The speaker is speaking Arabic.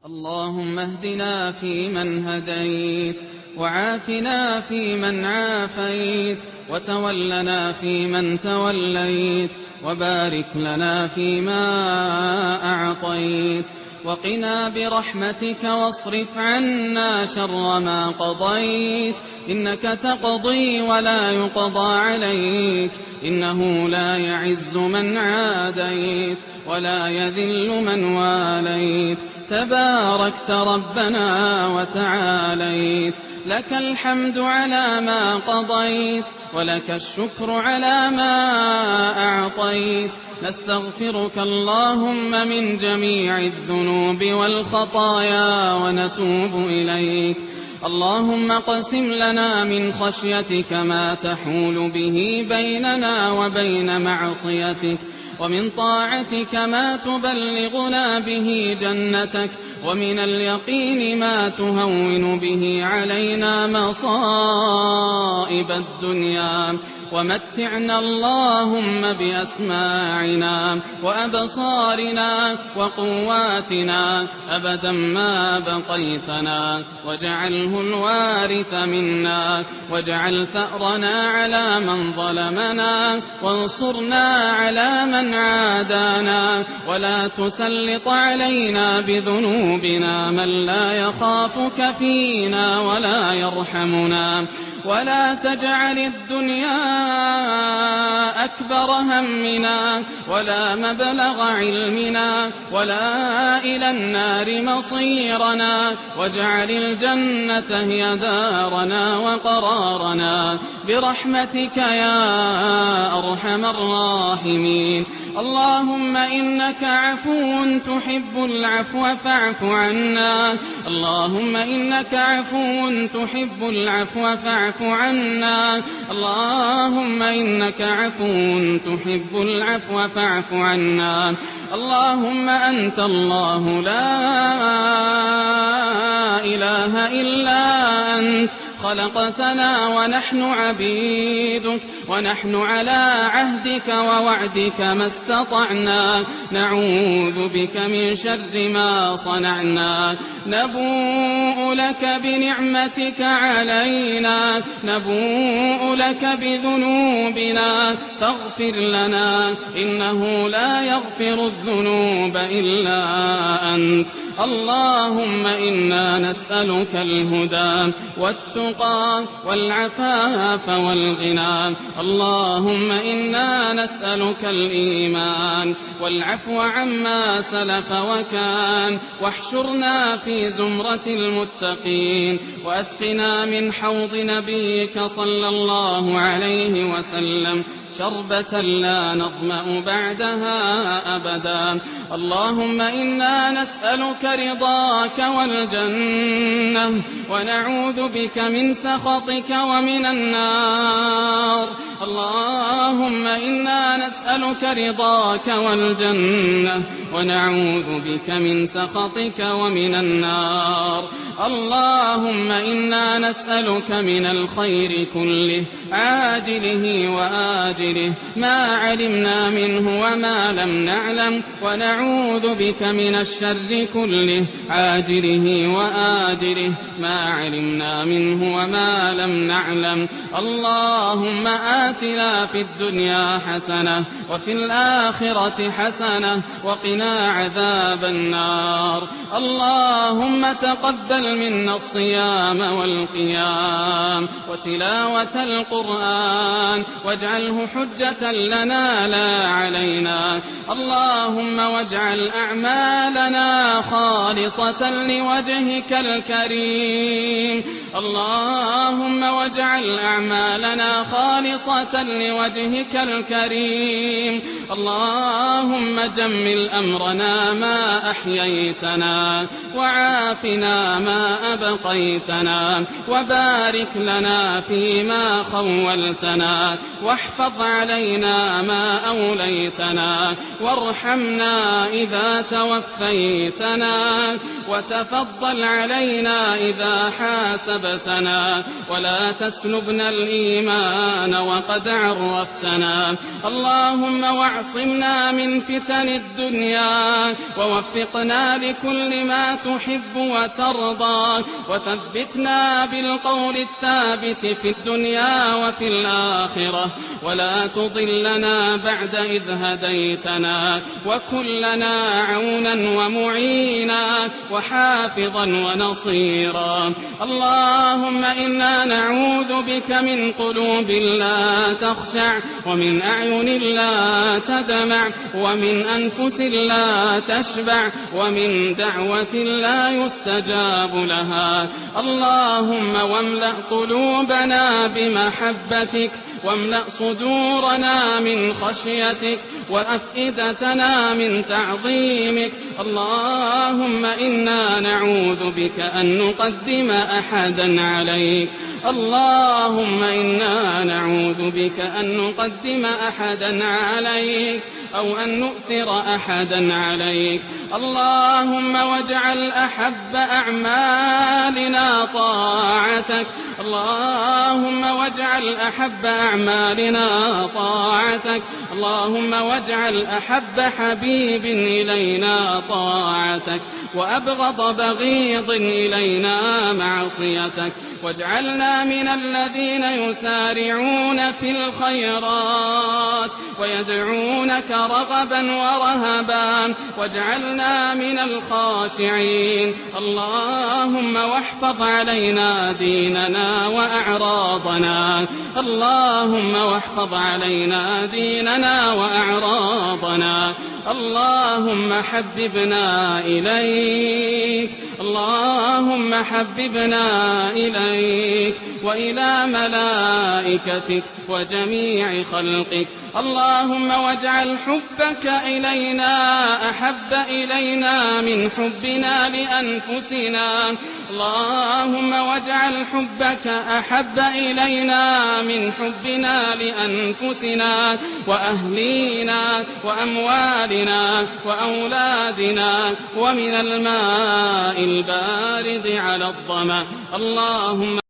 اللهم اهدنا فيمن هديت، وعافنا فيمن عافيت، وتولنا فيمن توليت، وبارك لنا فيما أعطيت، وقنا برحمتك واصرف عنا شر ما قضيت، إنك تقضي ولا يقضى عليك، إنه لا يعز من عاديت ولا يذل من واليت، تباركت ربنا وتعاليت، لك الحمد على ما قضيت، ولك الشكر على ما أعطيت، نستغفرك اللهم من جميع الذنوب والخطايا ونتوب إليك. اللهم اقسم لنا من خشيتك ما تحول به بيننا وبين معصيتك، ومن طاعتك ما تبلغنا به جنتك، ومن اليقين ما تهون به علينا مصائب الدنيا، ومتعنا اللهم بأسماعنا وأبصارنا وقواتنا أبدا ما بقيتنا، واجعله الوارث منا، واجعل ثأرنا على من ظلمنا، وانصرنا على من عادانا، ولا تسلط علينا بذنوبنا من لا يخافك فينا ولا يرحمنا، ولا تجعل الدنيا أكبر همنا ولا مبلغ علمنا ولا إلى النار مصيرنا، واجعل الجنة هي دارنا وقرارنا برحمتك يا أرحم الراحمين. اللهم إنك عفو تحب العفو فاعف عنا، اللهم إنك عفو تحب العفو فاعف عنا، اللهم إنك عفو تحب العفو فاعف عنا. اللهم أنت الله لا إله إلا أنت، خلقتنا ونحن عبيدك، ونحن على عهدك ووعدك ما استطعنا، نعوذ بك من شر ما صنعنا، نبوء لك بنعمتك علينا، نبوء لك بذنوبنا، فاغفر لنا إنه لا يغفر الذنوب إلا أنت. اللهم إنا نسألك الهدى والتقى والعفاف والغنى، اللهم إنا نسألك الإيمان والعفو عما سلف وكان، واحشرنا في زمرة المتقين، وأسقنا من حوض نبيك صلى الله عليه وسلم شربة لا نظمأ بعدها أبدا. اللهم إنا نسألك رضاك والجنة، ونعوذ بك من سخطك ومن النار. اللهم إنا نسألك رضاك والجنة، ونعوذ بك من سخطك ومن النار. اللهم إنا نسألك من الخير كله عاجله وآجله، ما علمنا منه وما لم نعلم، ونعوذ بك من الشر كله عاجله وآجله، ما علمنا منه وما لم نعلم. اللهم آتنا في الدنيا حسنة وفي الآخرة حسنة وقنا عذاب النار. اللهم تقبل منا الصيام والقيام وتلاوة القرآن، واجعله حجة لنا لا علينا. اللهم واجعل أعمالنا خالصة لوجهك الكريم، اللهم واجعل أعمالنا خالصة لوجهك الكريم. اللهم جمل أمرنا ما أحييتنا، وعافنا ما أبقيتنا، وبارك لنا فيما خولتنا، واحفظ علينا ما أوليتنا، وارحمنا إذا توفيتنا، وتفضل علينا إذا حاسبتنا. وهبتنا ولا تسلبنا الإيمان وقد عرفتنا. اللهم واعصمنا من فتن الدنيا ووفقنا لكل ما تحب وترضى وثبتنا بالقول الثابت في الدنيا وفي الآخرة ولا تضلنا بعد إذ هديتنا وكن لنا عونا ومعينا وحافظا ونصيرا. اللهم إنا نعوذ بك من قلوب لا تخشع ومن أعين لا تدمع ومن أنفس لا تشبع ومن دعوة لا يستجاب لها. اللهم واملأ قلوبنا بمحبتك واملأ صدورنا من خشيتك وأفئدتنا من تعظيمك. اللهم إنا نعوذ بك أن نقدم أحدا عليك. اللهم إنا نعوذ بك أن نقدم أحدا عليك أو أن نؤثر أحدا عليك. اللهم واجعل أحب أعمالنا طاعتك. اللهم واجعل أحب أعمالنا طاعتك. اللهم واجعل أحب حبيب إلينا طاعتك وأبغض بغيض إلينا معصيتك. واجعلنا من الذين يسارعون في الخيرات ويدعونك رغبا ورهبا. واجعلنا من الخاشعين. اللهم واحفظ علينا ديننا وأعراضنا. اللهم واحفظ علينا ديننا وأعراضنا. اللهم حببنا إليك. اللهم حببنا إليك وإلى ملائكتك وجميع خلقك. اللهم واجعل حبك إلينا أحب إلينا من حبنا لأنفسنا. اللهم واجعل حبك أحب إلينا من حبنا لأنفسنا وأهلينا وأموالنا وأولادنا ومن الماء البارد على الظمأ. اللهم